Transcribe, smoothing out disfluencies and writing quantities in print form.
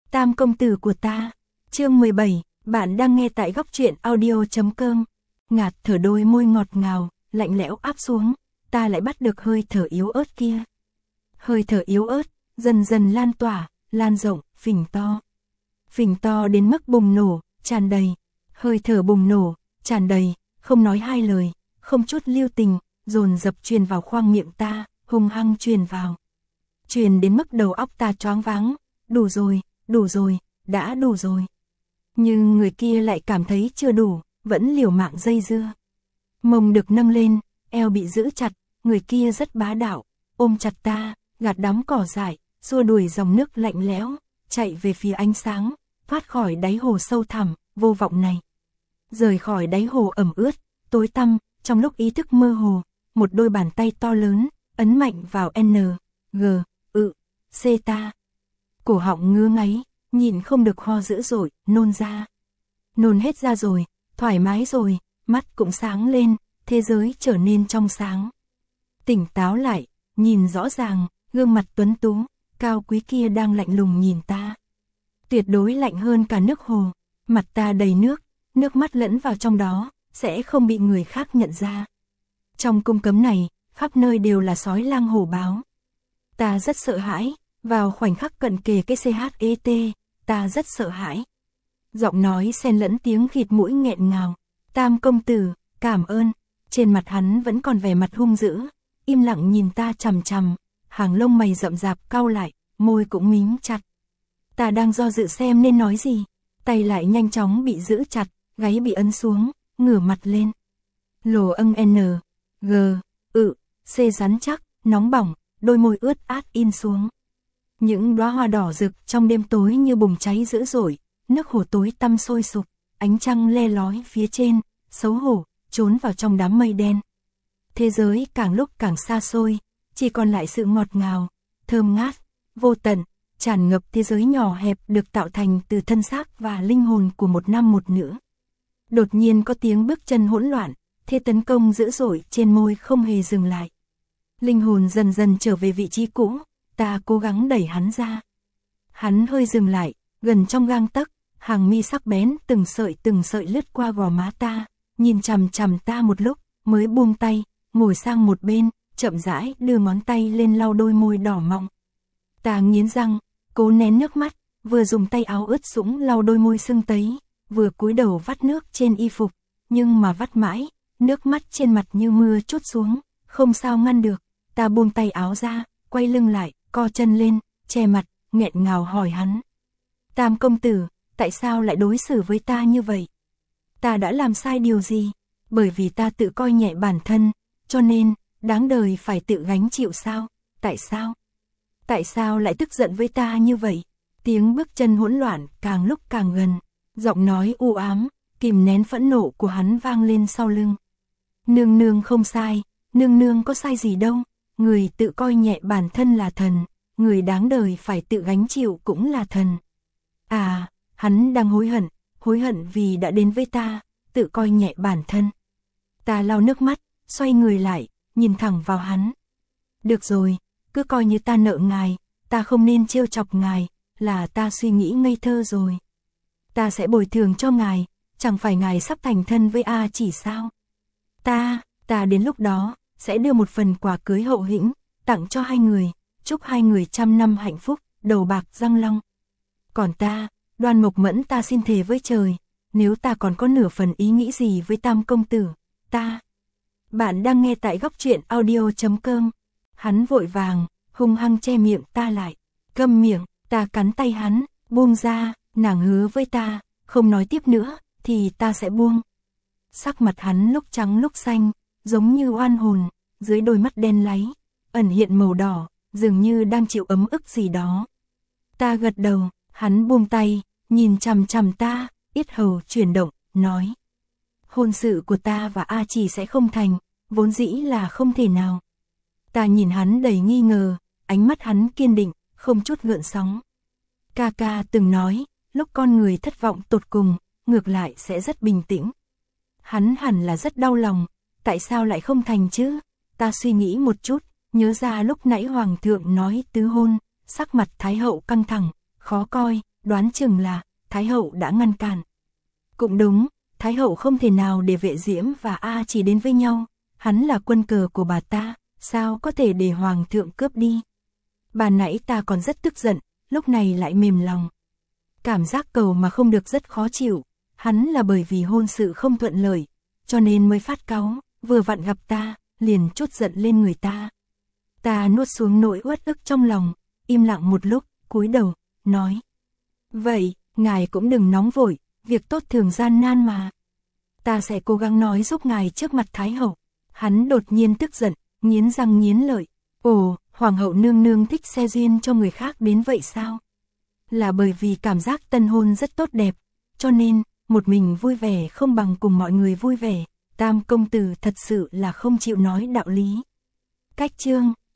Tam công tử của ta. Chương 17, bạn đang nghe tại góc truyện audio.com. Ngạt thở, đôi môi ngọt ngào, lạnh lẽo áp xuống, ta lại bắt được hơi thở yếu ớt kia. Hơi thở yếu ớt, dần dần lan tỏa, lan rộng, phình to. Phình to đến mức bùng nổ, tràn đầy. Hơi thở bùng nổ, tràn đầy, không nói hai lời, không chút lưu tình, dồn dập truyền vào khoang miệng ta, hung hăng truyền vào. Truyền đến mức đầu óc ta choáng váng, đủ rồi, đã đủ rồi. Nhưng người kia lại cảm thấy chưa đủ, vẫn liều mạng dây dưa. Mông được nâng lên, eo bị giữ chặt, người kia rất bá đạo, ôm chặt ta, gạt đám cỏ dại, xua đuổi dòng nước lạnh lẽo, chạy về phía ánh sáng, thoát khỏi đáy hồ sâu thẳm, vô vọng này. Rời khỏi đáy hồ ẩm ướt, tối tăm, trong lúc ý thức mơ hồ, một đôi bàn tay to lớn, ấn mạnh vào N, G, C ta. Cổ họng ngứa ngáy, nhịn không được ho dữ dội, nôn ra. Nôn hết ra rồi, thoải mái rồi, mắt cũng sáng lên, thế giới trở nên trong sáng. Tỉnh táo lại, nhìn rõ ràng, gương mặt tuấn tú, cao quý kia đang lạnh lùng nhìn ta. Tuyệt đối lạnh hơn cả nước hồ, mặt ta đầy nước, nước mắt lẫn vào trong đó, sẽ không bị người khác nhận ra. Trong cung cấm này, khắp nơi đều là sói lang hổ báo. Ta rất sợ hãi, vào khoảnh khắc cận kề cái CHET, ta rất sợ hãi. Giọng nói xen lẫn tiếng khịt mũi nghẹn ngào. Tam công tử, cảm ơn. Trên mặt hắn vẫn còn vẻ mặt hung dữ, im lặng nhìn ta chằm chằm, hàng lông mày rậm rạp cau lại, môi cũng mím chặt. Ta đang do dự xem nên nói gì, tay lại nhanh chóng bị giữ chặt, gáy bị ấn xuống, ngửa mặt lên. Lồ âng N, G, C rắn chắc, nóng bỏng, đôi môi ướt át in xuống. Những đóa hoa đỏ rực trong đêm tối như bùng cháy dữ dội, nước hồ tối tăm sôi sục, ánh trăng le lói phía trên, xấu hổ, trốn vào trong đám mây đen. Thế giới càng lúc càng xa xôi, chỉ còn lại sự ngọt ngào, thơm ngát, vô tận, tràn ngập thế giới nhỏ hẹp được tạo thành từ thân xác và linh hồn của một nam một nữ. Đột nhiên có tiếng bước chân hỗn loạn, thế tấn công dữ dội trên môi không hề dừng lại. Linh hồn dần dần trở về vị trí cũ, ta cố gắng đẩy hắn ra. Hắn hơi dừng lại, gần trong gang tấc, hàng mi sắc bén từng sợi lướt qua gò má ta, nhìn chằm chằm ta một lúc, mới buông tay, ngồi sang một bên, chậm rãi đưa ngón tay lên lau đôi môi đỏ mọng. Ta nghiến răng, cố nén nước mắt, vừa dùng tay áo ướt sũng lau đôi môi sưng tấy, vừa cúi đầu vắt nước trên y phục, nhưng mà vắt mãi, nước mắt trên mặt như mưa trút xuống, không sao ngăn được. Ta buông tay áo ra, quay lưng lại, co chân lên, che mặt, nghẹn ngào hỏi hắn. Tam công tử, tại sao lại đối xử với ta như vậy? Ta đã làm sai điều gì? Bởi vì ta tự coi nhẹ bản thân, cho nên, đáng đời phải tự gánh chịu sao? Tại sao? Tại sao lại tức giận với ta như vậy? Tiếng bước chân hỗn loạn càng lúc càng gần, giọng nói u ám, kìm nén phẫn nộ của hắn vang lên sau lưng. Nương nương không sai, nương nương có sai gì đâu. Người tự coi nhẹ bản thân là thần, người đáng đời phải tự gánh chịu cũng là thần. À, hắn đang hối hận vì đã đến với ta, tự coi nhẹ bản thân. Ta lau nước mắt, xoay người lại, nhìn thẳng vào hắn. Được rồi, cứ coi như ta nợ ngài, ta không nên trêu chọc ngài, là ta suy nghĩ ngây thơ rồi. Ta sẽ bồi thường cho ngài, chẳng phải ngài sắp thành thân với A Chỉ sao? Ta đến lúc đó sẽ đưa một phần quà cưới hậu hĩnh, tặng cho hai người, chúc hai người trăm năm hạnh phúc, đầu bạc răng long. Còn ta, Đoan Mộc Mẫn, ta xin thề với trời, nếu ta còn có nửa phần ý nghĩ gì với Tam công tử, Bạn đang nghe tại góc truyện audio.com. Hắn vội vàng, hung hăng che miệng ta lại. Câm miệng, ta cắn tay hắn, buông ra, nàng hứa với ta, không nói tiếp nữa, thì ta sẽ buông. Sắc mặt hắn lúc trắng lúc xanh, giống như oan hồn, dưới đôi mắt đen láy, ẩn hiện màu đỏ, dường như đang chịu ấm ức gì đó. Ta gật đầu, hắn buông tay, nhìn chằm chằm ta, yết hầu chuyển động, nói. Hôn sự của ta và A Chỉ sẽ không thành, vốn dĩ là không thể nào. Ta nhìn hắn đầy nghi ngờ, ánh mắt hắn kiên định, không chút gợn sóng. Ca ca từng nói, lúc con người thất vọng tột cùng, ngược lại sẽ rất bình tĩnh. Hắn hẳn là rất đau lòng, tại sao lại không thành chứ? Ta suy nghĩ một chút, nhớ ra lúc nãy Hoàng thượng nói tứ hôn, sắc mặt Thái hậu căng thẳng, khó coi, đoán chừng là Thái hậu đã ngăn cản. Cũng đúng, Thái hậu không thể nào để Vệ Diễm và A Chỉ đến với nhau, hắn là quân cờ của bà ta, sao có thể để hoàng thượng cướp đi. Bà nãy ta còn rất tức giận, lúc này lại mềm lòng. Cảm giác cầu mà không được rất khó chịu, hắn là bởi vì hôn sự không thuận lợi, cho nên mới phát cáu, vừa vặn gặp ta, liền trút giận lên người ta. Ta nuốt xuống nỗi uất ức trong lòng, im lặng một lúc, cúi đầu, nói. Vậy, ngài cũng đừng nóng vội, việc tốt thường gian nan mà. Ta sẽ cố gắng nói giúp ngài trước mặt Thái hậu. Hắn đột nhiên tức giận, nghiến răng nghiến lợi. Ồ, Hoàng hậu nương nương thích xe duyên cho người khác đến vậy sao? Là bởi vì cảm giác tân hôn rất tốt đẹp, cho nên, một mình vui vẻ không bằng cùng mọi người vui vẻ. Tam công tử thật sự là không chịu nói đạo lý. Cách chương